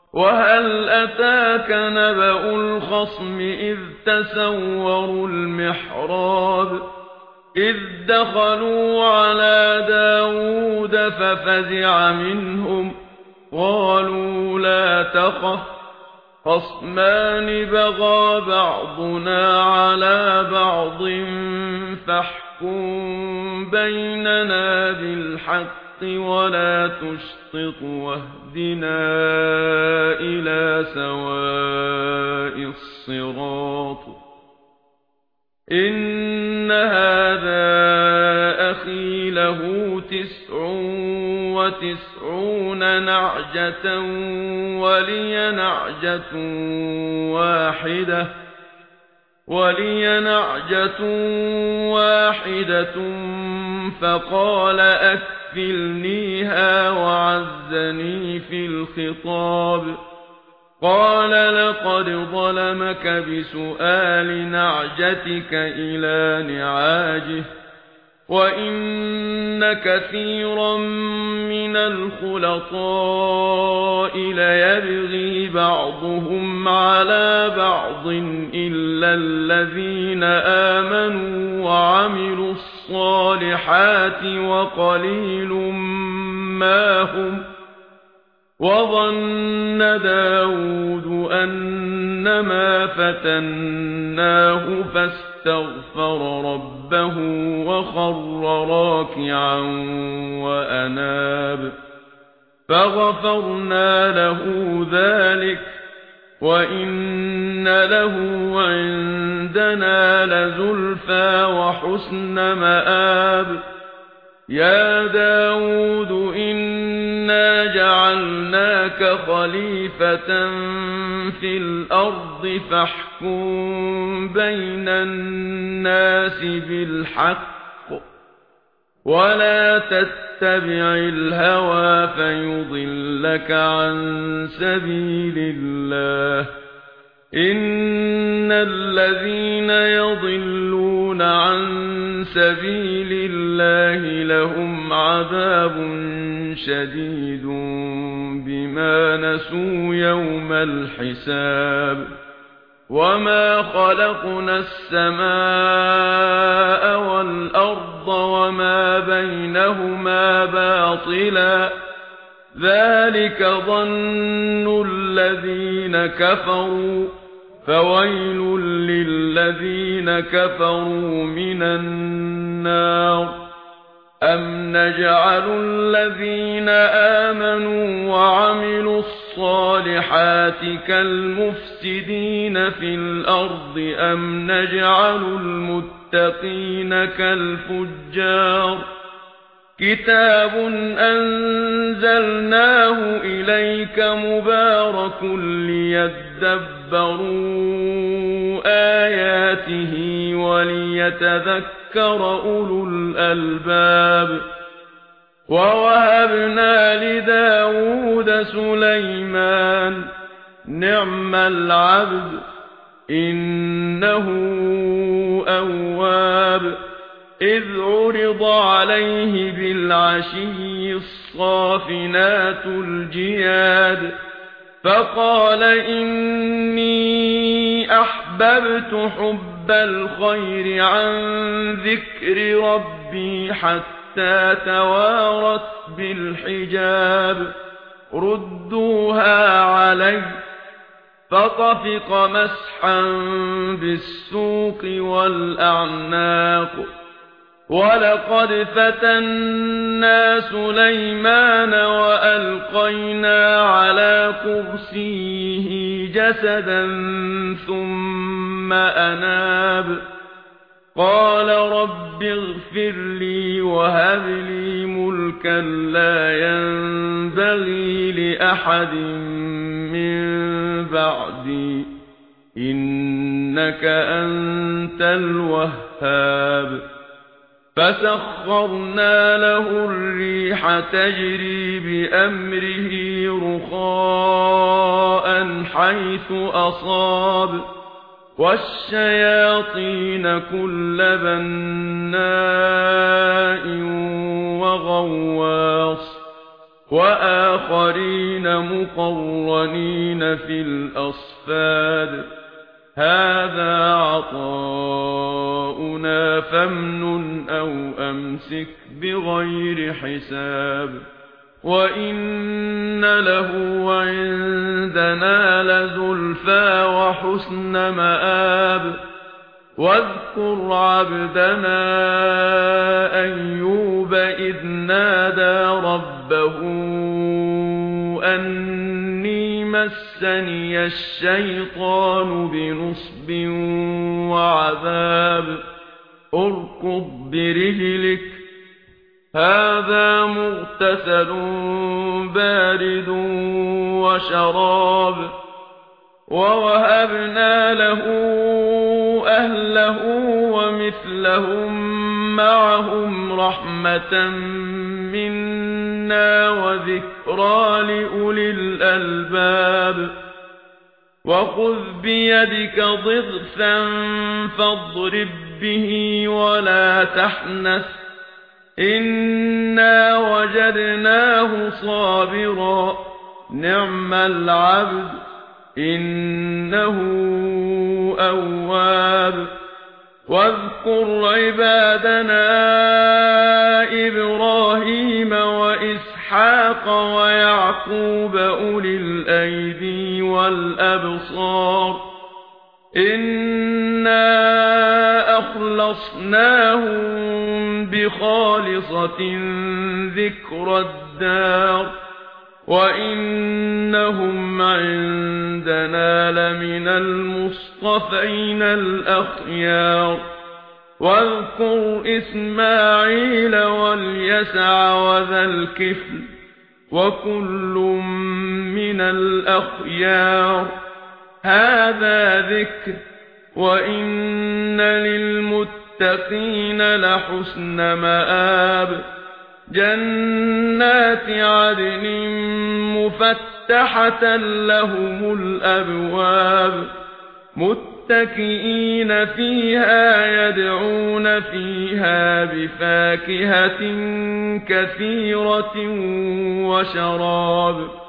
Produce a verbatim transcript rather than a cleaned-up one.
وهل أتاك نبأ الخصم إذ تسوروا المحراب إذ دخلوا على داود ففزع منهم قالوا لا تخف خصمان بغى بعضنا على بعض فاحكم بيننا بالحق ولا تشطط واهدنا إلى سواء الصراط إن هذا أخي له تسع وتسعون نعجة ولي نعجة واحدة ولي نعجة واحدة فقال أكفلنيها وعزني في الخطاب قال لقد ظلمك بسؤال نعجتك إلى نعاجه وإن كثيرا من الخلطاء ليبغي بعضهم على بعض إلا الذين آمنوا وعملوا الصالحات وقليل ما هم وظن داود أنما فتناه فاستغفر ربه وخر راكعا وأناب فغفرنا له ذلك وإن له عندنا لزلفى وحسن مآب يا داود إنا جعلناك خليفة في الأرض فاحكم بين الناس بالحق ولا تتبع الهوى فيضلك عن سبيل الله إن الذين يضلون عن سبيل الله لهم عذاب شديد بما نسوا يوم الحساب وما خلقنا السماء والأرض وما بينهما باطلا ذلك ظن الذين كفروا فويل للذين كفروا من النار أم نجعل الذين آمنوا وعملوا الصالحات كالمفسدين في الأرض أم نجعل المتقين كالفجار كتاب أنزلناه إليك مبارك ليدبروا آياته وليتذكر أولو الألباب ووهبنا لداود سليمان نعم العبد إنه أواب إذ عرض عليه بالعشي الصافنات الجياد فقال إني أحببت حب الخير عن ذكر ربي حتى توارت بالحجاب ردوها علي فطفق مسحا بالسوق والأعناق ولقد فتنا سليمان وألقينا على كرسيه جسدا ثم أناب قال رب اغفر لي وهب لي ملكا لا ينبغي لأحد من بعدي إنك أنت الوهاب فسخرنا له الريح تجري بأمره رخاء حيث أصاب والشياطين كل بناء وغواص وآخرين مقرنين في الأصفاد هذا عطاؤنا فامنن أو أمسك بغير حساب وإن له عندنا لزلفى وحسن مآب واذكر عبدنا أيوب إذ نادى ربه أني مسني الشيطان بنصب وعذاب اركض برجلك هذا مغتسل بارد وشراب ووهبنا له أهله ومثلهم معهم رحمة منا وذكرى لأولي الألباب وخذ بيدك ضغثا فاضرب به ولا تحنث إنا وجدناه صابرا نعم العبد إنه أواب واذكر عبادنا إبراهيم وإسحاق ويعقوب أولي الأيدي والأبصار إنا أخلصناهم بخالصة ذكر الدار وإنهم عندنا لمن المصطفين الأخيار واذكر إسماعيل واليسع وذا الكفل وكل من الأخيار هذا ذكر وإن للمتقين لحسن مآب جنات عدن مفتحة لهم الأبواب متكئين فيها يدعون فيها بفاكهة كثيرة وشراب